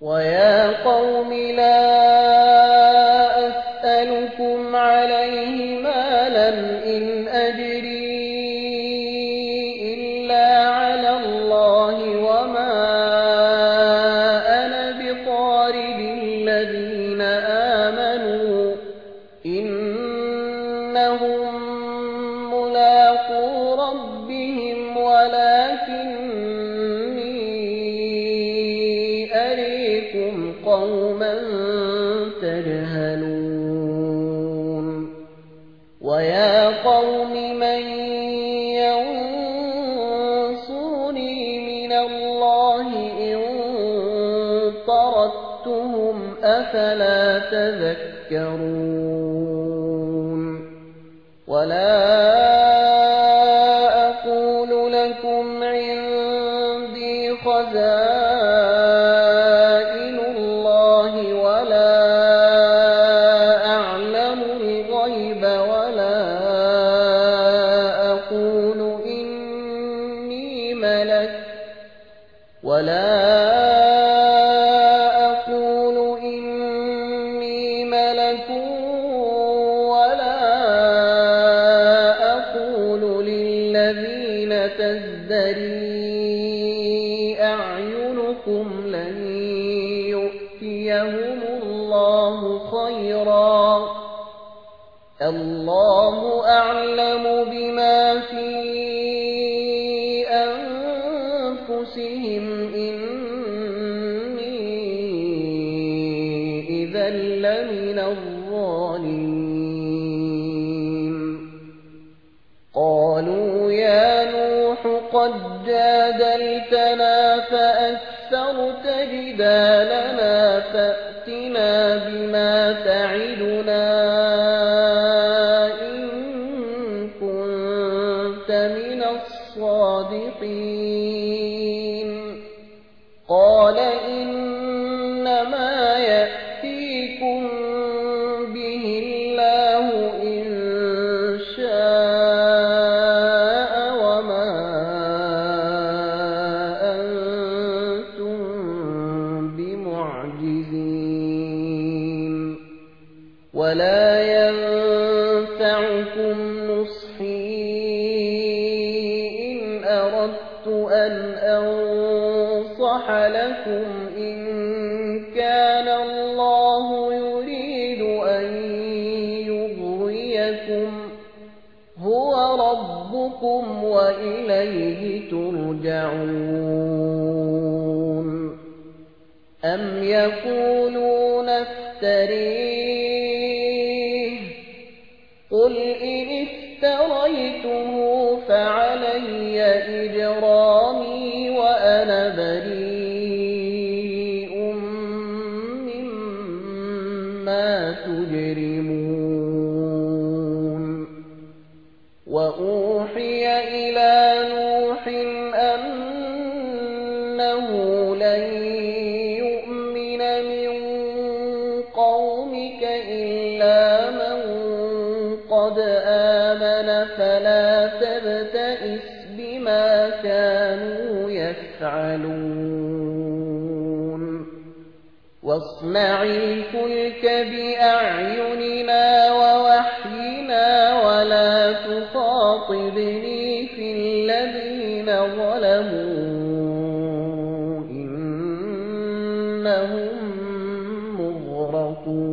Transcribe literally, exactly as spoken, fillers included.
وَيَا قَوْمِ لَا أَسْأَلُكُمْ عَلَيْهِ مَالًا إِنْ أَجْرِي إِلَّا عَلَى اللَّهِ وَمَا أَنَا بِطَارِدِ الَّذِينَ آمَنُوا إِنَّهُم مُّلَاقُو رَبِّهِمْ وَلَكِنِّي أَرَاكُمْ قَوْمًا تَجْهَلُونَ وَيَا قَوْمِ مَن يَنصُرُنِي مِنَ اللَّهِ إِن طَرَدتُّهُمْ أَفَلَا تَذَكَّرُونَ وَلَا أَقُولُ لَكُمْ عِندِي خَزَائِنُ اللَّهِ وَلَا أَعْلَمُ الْغَيْبَ وَلَا أَقُولُ إِنِّي مَلَكٌ وَلَا أَقُولُ إِنِّي مَلَكٌ وَلَا أَقُولُ لِلَّذِينَ تَزْدَرِي أَعْيُنُكُمْ لَن يُؤْتِيَهُمُ اللَّهُ خَيْرًا اللَّهُ أَعْلَمُ بِمَا فِي أَنفُسِهِمْ إِنِّي إِذًا لَّمِنَ الظَّالِمِينَ قَالُوا يَا نُوحُ قَدْ جَادَلْتَنَا فَأَكْثَرْتَ جِدَالَنَا فَأْتِنَا بِمَا تَعِدُنَا إِن كُنتَ مِنَ الصَّادِقِينَ قَالَ إِنَّمَا يَأْتِيكُم بِهِ اللَّهُ إِن شَاءَ وَمَا أَنتُم بِمُعْجِزِينَ وَلَا يَنفَعُكُمْ نُصْحِي إِنْ أَرَدتُّ أَنْ أَنصَحَ لَكُمْ إِنْ كَانَ اللَّهُ يُرِيدُ أَنْ يُغْوِيَكُمْ هُوَ رَبُّكُمْ وَإِلَيْهِ تُرْجَعُونَ أَمْ يَقُولُونَ افْتَرَيْتُهُ قُلْ إِنِ افْتَرَيْتُهُ فَعَلَيَّ إِجْرَامِي وَأَنَا بَرِيءٌ مِّمَّا تُجْرِمُونَ وَأُوحِيَ إِلَى نُوحٍ أَنَّهُ لَن يُؤْمِنَ مِن قَوْمِكَ إِلَّا مَن قَدْ آمَنَ فَلَا تَبْتَئِسْ بِمَا كَانُوا يَفْعَلُونَ وَاصْنَعِ الْفُلْكَ بِأَعْيُنِنَا وَوَحْيِنَا وَلَا تُخَاطِبْنِي فِي الَّذِينَ ظَلَمُوا إِنَّهُم مُّغْرَقُونَ